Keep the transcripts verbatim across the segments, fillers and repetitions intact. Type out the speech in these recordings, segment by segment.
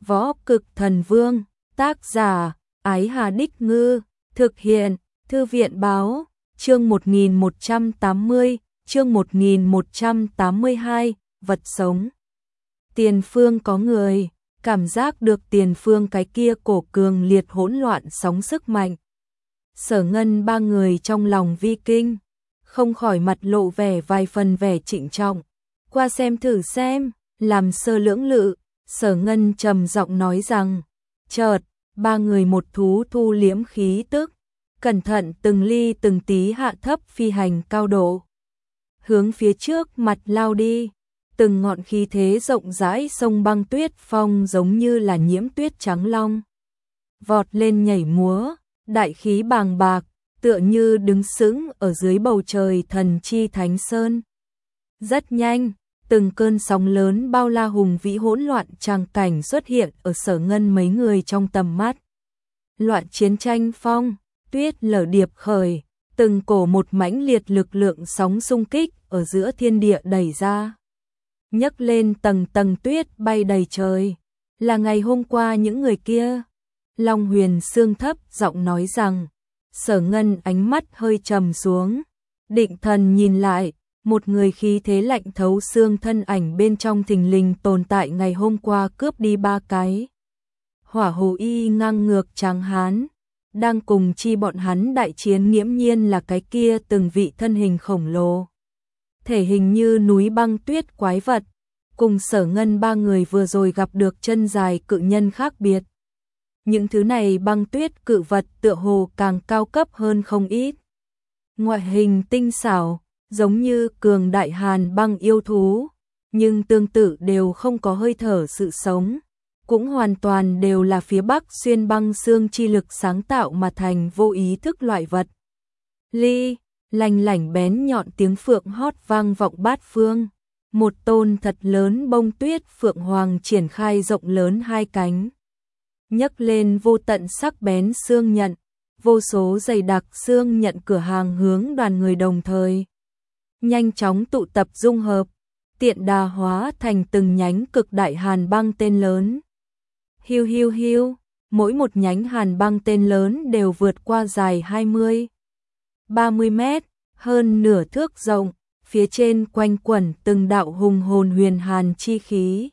Võ Cực Thần Vương, tác giả, Ái Hà Đích Ngư, thực hiện, Thư viện báo, chương một nghìn một trăm tám mươi, chương một nghìn một trăm tám mươi hai, vật sống. Tiền phương có người, cảm giác được tiền phương cái kia cổ cường liệt hỗn loạn sóng sức mạnh. Sở Ngân ba người trong lòng vi kinh, không khỏi mặt lộ vẻ vài phần vẻ trịnh trọng. Qua xem thử xem, làm sơ lưỡng lự, Sở Ngân trầm giọng nói rằng, chợt, ba người một thú thu liễm khí tức, cẩn thận từng ly từng tí hạ thấp phi hành cao độ. Hướng phía trước mặt lao đi, từng ngọn khí thế rộng rãi sông băng tuyết phong giống như là nhiễm tuyết trắng long. Vọt lên nhảy múa, đại khí bàng bạc, tựa như đứng sững ở dưới bầu trời thần chi thánh sơn. Rất nhanh, từng cơn sóng lớn bao la hùng vĩ hỗn loạn tràng cảnh xuất hiện ở Sở Ngân mấy người trong tầm mắt. Loạn chiến tranh phong, tuyết lở điệp khởi, từng cổ một mãnh liệt lực lượng sóng xung kích ở giữa thiên địa đẩy ra. Nhấc lên tầng tầng tuyết bay đầy trời, là ngày hôm qua những người kia. Long Huyền Sương thấp giọng nói rằng, Sở Ngân ánh mắt hơi trầm xuống, định thần nhìn lại, một người khí thế lạnh thấu xương thân ảnh bên trong thình lình tồn tại ngày hôm qua cướp đi ba cái. Hỏa hồ y ngang ngược tráng hán, đang cùng chi bọn hắn đại chiến nghiễm nhiên là cái kia từng vị thân hình khổng lồ. Thể hình như núi băng tuyết quái vật, cùng Sở Ngân ba người vừa rồi gặp được chân dài cự nhân khác biệt. Những thứ này băng tuyết cự vật tựa hồ càng cao cấp hơn không ít. Ngoại hình tinh xảo, giống như cường đại hàn băng yêu thú, nhưng tương tự đều không có hơi thở sự sống, cũng hoàn toàn đều là phía Bắc xuyên băng xương chi lực sáng tạo mà thành vô ý thức loại vật. Ly, lành lảnh bén nhọn tiếng phượng hót vang vọng bát phương, một tôn thật lớn bông tuyết phượng hoàng triển khai rộng lớn hai cánh, nhấc lên vô tận sắc bén xương nhận, vô số dày đặc xương nhận cửa hàng hướng đoàn người đồng thời nhanh chóng tụ tập dung hợp, tiện đà hóa thành từng nhánh cực đại hàn băng tên lớn. Hiu hiu hiu, mỗi một nhánh hàn băng tên lớn đều vượt qua dài hai mươi, ba mươi mét, hơn nửa thước rộng, phía trên quanh quẩn từng đạo hùng hồn huyền hàn chi khí.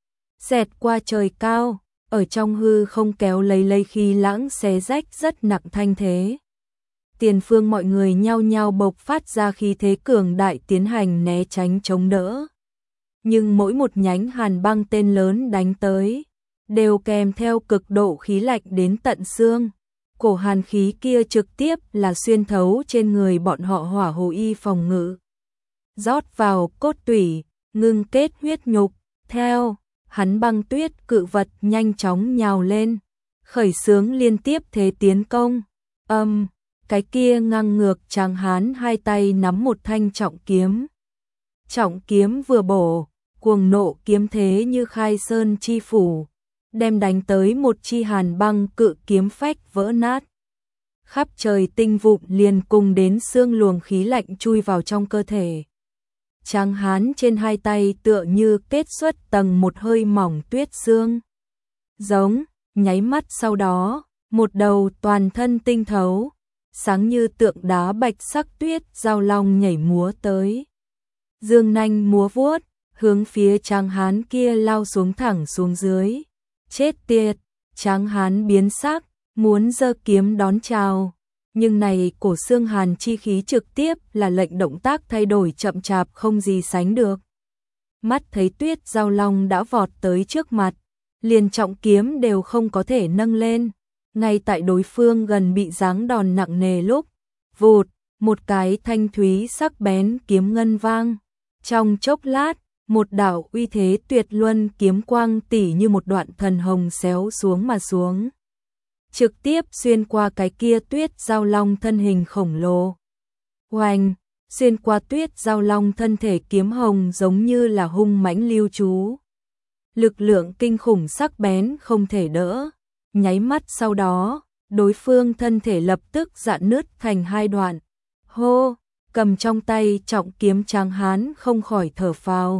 Xẹt qua trời cao, ở trong hư không kéo lấy lấy khí lãng xé rách rất nặng thanh thế. Tiền phương mọi người nhao nhao bộc phát ra khí thế cường đại tiến hành né tránh chống đỡ. Nhưng mỗi một nhánh hàn băng tên lớn đánh tới, đều kèm theo cực độ khí lạnh đến tận xương. Cổ hàn khí kia trực tiếp là xuyên thấu trên người bọn họ hỏa hồ y phòng ngự. Rót vào cốt tủy, ngưng kết huyết nhục, theo hắn băng tuyết cự vật nhanh chóng nhào lên, khởi xướng liên tiếp thế tiến công. Âm, um, cái kia ngang ngược tráng hán hai tay nắm một thanh trọng kiếm. Trọng kiếm vừa bổ, cuồng nộ kiếm thế như khai sơn chi phủ, đem đánh tới một chi hàn băng cự kiếm phách vỡ nát. Khắp trời tinh vụn liền cùng đến xương luồng khí lạnh chui vào trong cơ thể. Tráng hán trên hai tay tựa như kết xuất tầng một hơi mỏng tuyết xương. Giống, nháy mắt sau đó, một đầu toàn thân tinh thấu, sáng như tượng đá bạch sắc tuyết giao long nhảy múa tới. Dương nanh múa vuốt, hướng phía tráng hán kia lao xuống thẳng xuống dưới. Chết tiệt, tráng hán biến sắc, muốn giơ kiếm đón chào. Nhưng này cổ xương hàn chi khí trực tiếp là lệnh động tác thay đổi chậm chạp không gì sánh được. Mắt thấy tuyết giao long đã vọt tới trước mặt, liền trọng kiếm đều không có thể nâng lên. Ngay tại đối phương gần bị giáng đòn nặng nề lúc, vụt, một cái thanh thúy sắc bén kiếm ngân vang. Trong chốc lát, một đạo uy thế tuyệt luân kiếm quang tỉ như một đoạn thần hồng xéo xuống mà xuống. Trực tiếp xuyên qua cái kia tuyết giao long thân hình khổng lồ. Oanh, xuyên qua tuyết giao long thân thể kiếm hồng giống như là hung mãnh lưu trú. Lực lượng kinh khủng sắc bén không thể đỡ. Nháy mắt sau đó, đối phương thân thể lập tức rạn nứt thành hai đoạn. Hô, cầm trong tay trọng kiếm tráng hán không khỏi thở phào.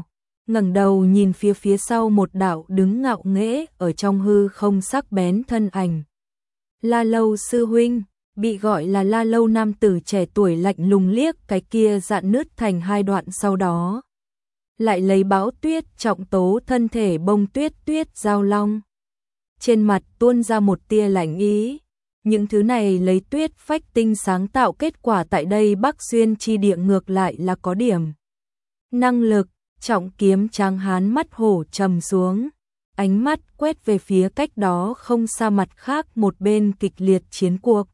ngẩng đầu nhìn phía phía sau một đạo đứng ngạo nghễ ở trong hư không sắc bén thân ảnh. La Lâu sư huynh, bị gọi là La Lâu nam tử trẻ tuổi lạnh lùng liếc cái kia dạn nứt thành hai đoạn, sau đó lại lấy bão tuyết trọng tố thân thể bông tuyết tuyết giao long. Trên mặt tuôn ra một tia lạnh ý, những thứ này lấy tuyết phách tinh sáng tạo kết quả tại đây Bắc Xuyên chi địa ngược lại là có điểm năng lực. Trọng kiếm tráng hán mắt hổ trầm xuống, ánh mắt quét về phía cách đó không xa mặt khác một bên kịch liệt chiến cuộc.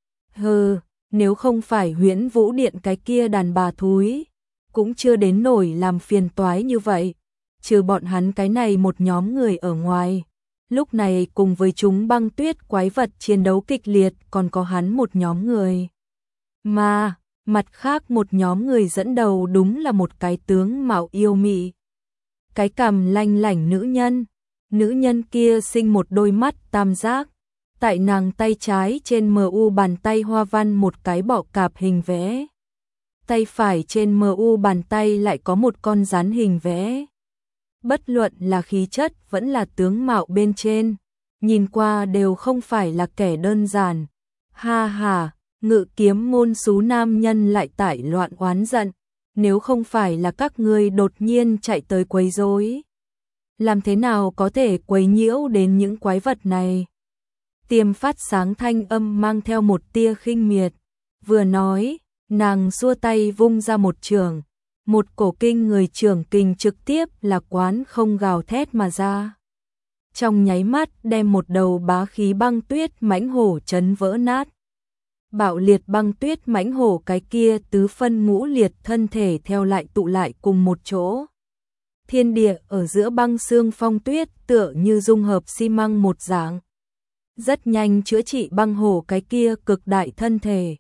Hừ, nếu không phải Huyễn Vũ Điện cái kia đàn bà thúi, cũng chưa đến nổi làm phiền toái như vậy. Trừ bọn hắn cái này một nhóm người ở ngoài, lúc này cùng với chúng băng tuyết quái vật chiến đấu kịch liệt còn có hắn một nhóm người. Mà, mặt khác một nhóm người dẫn đầu đúng là một cái tướng mạo yêu mị. Cái cằm lanh lảnh nữ nhân, nữ nhân kia sinh một đôi mắt tam giác. Tại nàng tay trái trên mờ u bàn tay hoa văn một cái bọ cạp hình vẽ. Tay phải trên mờ u bàn tay lại có một con rắn hình vẽ. Bất luận là khí chất vẫn là tướng mạo bên trên, nhìn qua đều không phải là kẻ đơn giản. Ha ha, Ngự Kiếm môn xú nam nhân lại tải loạn oán giận, nếu không phải là các ngươi đột nhiên chạy tới quấy rối, làm thế nào có thể quấy nhiễu đến những quái vật này? Tiêm phát sáng thanh âm mang theo một tia khinh miệt, vừa nói, nàng xua tay vung ra một trường, một cổ kinh người trường kình trực tiếp là quán không gào thét mà ra. Trong nháy mắt đem một đầu bá khí băng tuyết mãnh hổ chấn vỡ nát. Bạo liệt băng tuyết mãnh hổ cái kia tứ phân ngũ liệt thân thể theo lại tụ lại cùng một chỗ. Thiên địa ở giữa băng xương phong tuyết tựa như dung hợp xi măng một dạng. Rất nhanh chữa trị băng hổ cái kia cực đại thân thể.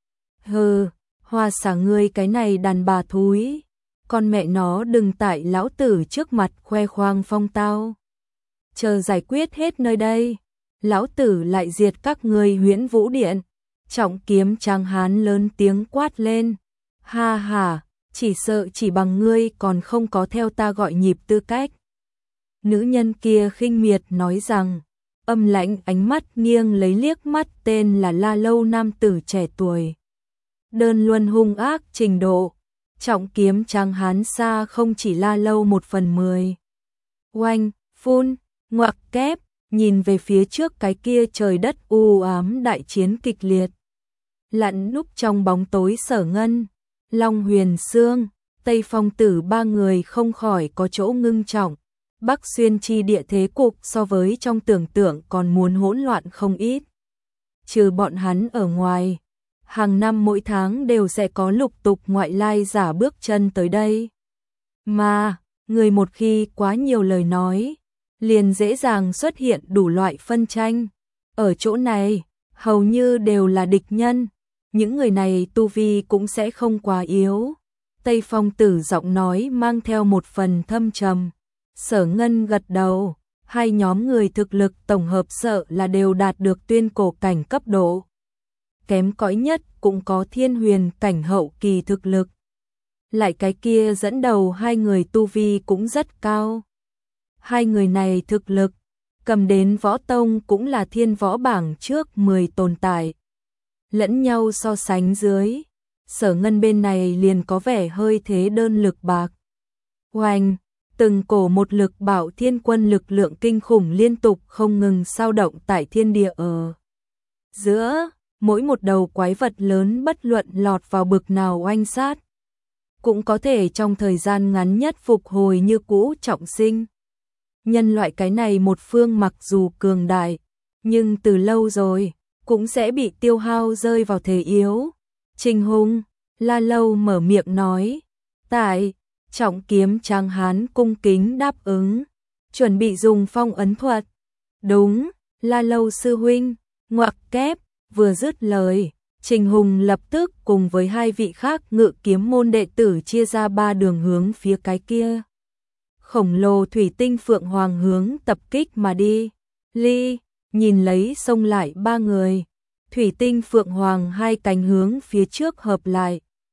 Hừ, hoa xả ngươi cái này đàn bà thúi, con mẹ nó đừng tại lão tử trước mặt khoe khoang phong tao. Chờ giải quyết hết nơi đây, lão tử lại diệt các ngươi Huyễn Vũ Điện. Trọng kiếm tráng hán lớn tiếng quát lên. Ha ha, chỉ sợ chỉ bằng ngươi còn không có theo ta gọi nhịp tư cách. Nữ nhân kia khinh miệt nói rằng, âm lãnh ánh mắt nghiêng lấy liếc mắt tên là La Lâu nam tử trẻ tuổi. Đơn luân hung ác trình độ, trọng kiếm tráng hán xa không chỉ La Lâu một phần mười. Oanh, phun, ngoặc kép, nhìn về phía trước cái kia trời đất u ám đại chiến kịch liệt. Lặn núp trong bóng tối Sở Ngân, Long Huyền Sương, Tây Phong Tử ba người không khỏi có chỗ ngưng trọng. Bắc Xuyên chi địa thế cục so với trong tưởng tượng còn muốn hỗn loạn không ít. Trừ bọn hắn ở ngoài, hàng năm mỗi tháng đều sẽ có lục tục ngoại lai giả bước chân tới đây. Mà, người một khi quá nhiều lời nói, liền dễ dàng xuất hiện đủ loại phân tranh. Ở chỗ này, hầu như đều là địch nhân, những người này tu vi cũng sẽ không quá yếu. Tây Phong Tử giọng nói mang theo một phần thâm trầm. Sở Ngân gật đầu, hai nhóm người thực lực tổng hợp sợ là đều đạt được tuyên cổ cảnh cấp độ. Kém cỏi nhất cũng có thiên huyền cảnh hậu kỳ thực lực. Lại cái kia dẫn đầu hai người tu vi cũng rất cao. Hai người này thực lực, cầm đến võ tông cũng là thiên võ bảng trước mười tồn tại. Lẫn nhau so sánh dưới, Sở Ngân bên này liền có vẻ hơi thế đơn lực bạc. Oanh, từng cổ một lực bảo thiên quân lực lượng kinh khủng liên tục không ngừng sao động tại thiên địa ở giữa, mỗi một đầu quái vật lớn bất luận lọt vào bực nào oanh sát, cũng có thể trong thời gian ngắn nhất phục hồi như cũ trọng sinh. Nhân loại cái này một phương mặc dù cường đại, nhưng từ lâu rồi, cũng sẽ bị tiêu hao rơi vào thế yếu. Trình Hùng, La Lâu mở miệng nói, tại, trọng kiếm tráng hán cung kính đáp ứng, chuẩn bị dùng phong ấn thuật. Đúng, La Lâu sư huynh, ngoặc kép, vừa dứt lời, Trình Hùng lập tức cùng với hai vị khác Ngự Kiếm môn đệ tử chia ra ba đường hướng phía cái kia. Khổng lồ thủy tinh phượng hoàng hướng tập kích mà đi. Ly, nhìn lấy xông lại ba người, thủy tinh phượng hoàng hai cánh hướng phía trước hợp lại,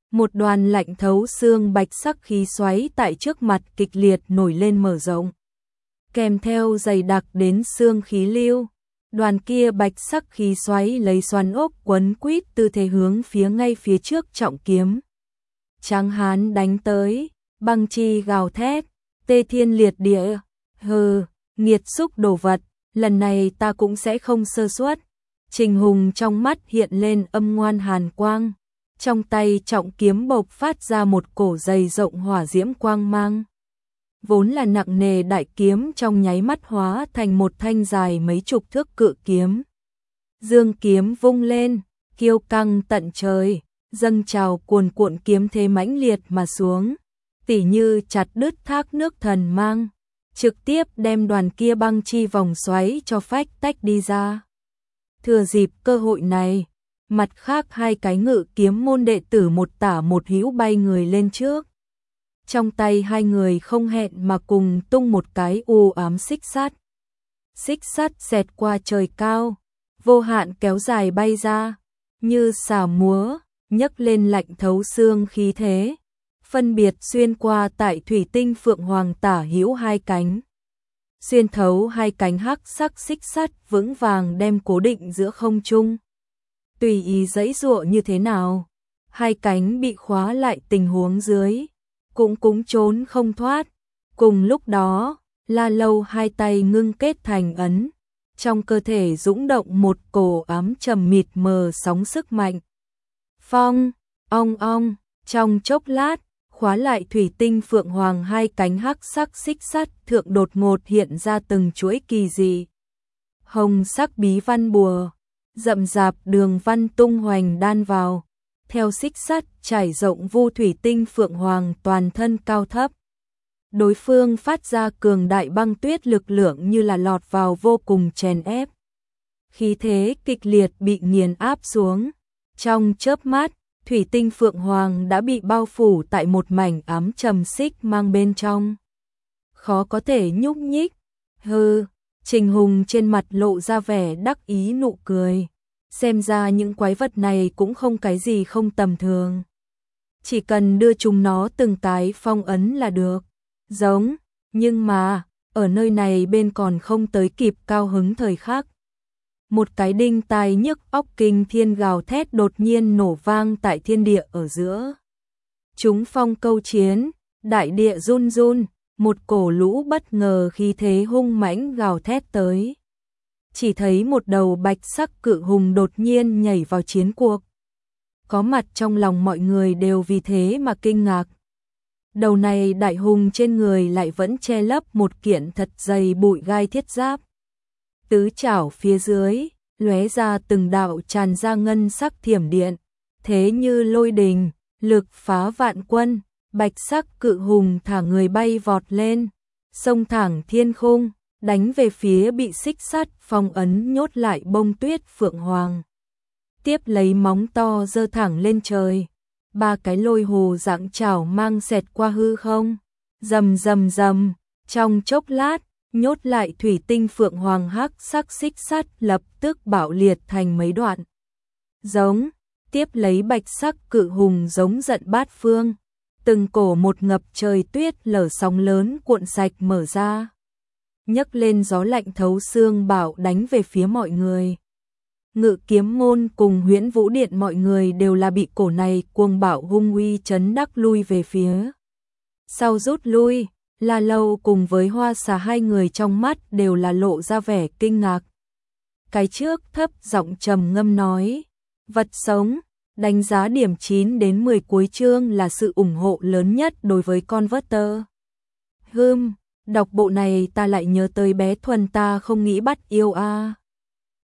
Một đoàn lạnh thấu xương bạch sắc khí xoáy tại trước mặt kịch liệt nổi lên mở rộng. Kèm theo dày đặc đến xương khí lưu, đoàn kia bạch sắc khí xoáy lấy xoắn ốc quấn quýt tư thế hướng phía ngay phía trước trọng kiếm. Tráng hán đánh tới, băng chi gào thét, tê thiên liệt địa, hừ, nghiệt xúc đồ vật, lần này ta cũng sẽ không sơ suất. Trình Hùng trong mắt hiện lên âm ngoan hàn quang, trong tay trọng kiếm bộc phát ra một cổ dày rộng hỏa diễm quang mang. Vốn là nặng nề đại kiếm trong nháy mắt hóa thành một thanh dài mấy chục thước cự kiếm. Dương kiếm vung lên, kiêu căng tận trời, dâng trào cuồn cuộn kiếm thế mãnh liệt mà xuống, tỉ như chặt đứt thác nước thần mang, trực tiếp đem đoàn kia băng chi vòng xoáy cho phách tách đi ra. Thừa dịp cơ hội này, mặt khác hai cái ngự kiếm môn đệ tử một tả một hữu bay người lên trước. Trong tay hai người không hẹn mà cùng tung một cái u ám xích sắt. Xích sắt xẹt qua trời cao, vô hạn kéo dài bay ra, như xà múa, nhấc lên lạnh thấu xương khí thế, phân biệt xuyên qua tại thủy tinh phượng hoàng tả hữu hai cánh. Xuyên thấu hai cánh hắc sắc xích sắt vững vàng đem cố định giữa không trung. Tùy ý giãy giụa như thế nào, hai cánh bị khóa lại tình huống dưới, cũng cũng trốn không thoát. Cùng lúc đó, La Lâu hai tay ngưng kết thành ấn, trong cơ thể dũng động một cổ ám trầm mịt mờ sóng sức mạnh. Phong, ong ong, trong chốc lát, khóa lại thủy tinh phượng hoàng hai cánh hắc sắc xích sắt thượng đột ngột hiện ra từng chuỗi kỳ dị. Hồng sắc bí văn bùa, rậm rạp đường văn tung hoành đan vào, theo xích sắt trải rộng vu thủy tinh phượng hoàng toàn thân cao thấp. Đối phương phát ra cường đại băng tuyết lực lượng như là lọt vào vô cùng chèn ép. Khí thế kịch liệt bị nghiền áp xuống. Trong chớp mắt, thủy tinh phượng hoàng đã bị bao phủ tại một mảnh ám trầm xích mang bên trong. Khó có thể nhúc nhích. Hừ, Trình Hùng trên mặt lộ ra vẻ đắc ý nụ cười. Xem ra những quái vật này cũng không cái gì không tầm thường. Chỉ cần đưa chúng nó từng cái phong ấn là được. Giống, nhưng mà, ở nơi này bên còn không tới kịp cao hứng thời khắc. Một cái đinh tai nhức óc kinh thiên gào thét đột nhiên nổ vang tại thiên địa ở giữa. Chúng phong câu chiến, đại địa run run, một cổ lũ bất ngờ khí thế hung mãnh gào thét tới. Chỉ thấy một đầu bạch sắc cự hùng đột nhiên nhảy vào chiến cuộc. Có mặt trong lòng mọi người đều vì thế mà kinh ngạc. Đầu này đại hùng trên người lại vẫn che lấp một kiện thật dày bụi gai thiết giáp. Tứ chảo phía dưới, lóe ra từng đạo tràn ra ngân sắc thiểm điện, thế như lôi đình, lực phá vạn quân, bạch sắc cự hùng thả người bay vọt lên, xông thẳng thiên khung, đánh về phía bị xích sắt phong ấn nhốt lại bông tuyết phượng hoàng. Tiếp lấy móng to giơ thẳng lên trời, ba cái lôi hồ dạng chảo mang xẹt qua hư không, rầm rầm rầm, trong chốc lát, nhốt lại thủy tinh phượng hoàng hắc sắc xích sắt lập tức bạo liệt thành mấy đoạn. Giống, tiếp lấy bạch sắc cự hùng giống giận bát phương, từng cổ một ngập trời tuyết lở sóng lớn cuộn sạch mở ra, nhấc lên gió lạnh thấu xương bạo đánh về phía mọi người. Ngự kiếm môn cùng Huyễn Vũ Điện mọi người đều là bị cổ này cuồng bạo hung uy chấn đắc lui về phía sau rút lui. La Lâu cùng với Hoa Xà hai người trong mắt đều là lộ ra vẻ kinh ngạc. Cái trước thấp giọng trầm ngâm nói, vật sống, đánh giá điểm chín đến mười cuối chương là sự ủng hộ lớn nhất đối với Converter. Hừm, đọc bộ này ta lại nhớ tới bé Thuần ta không nghĩ bắt yêu a. À.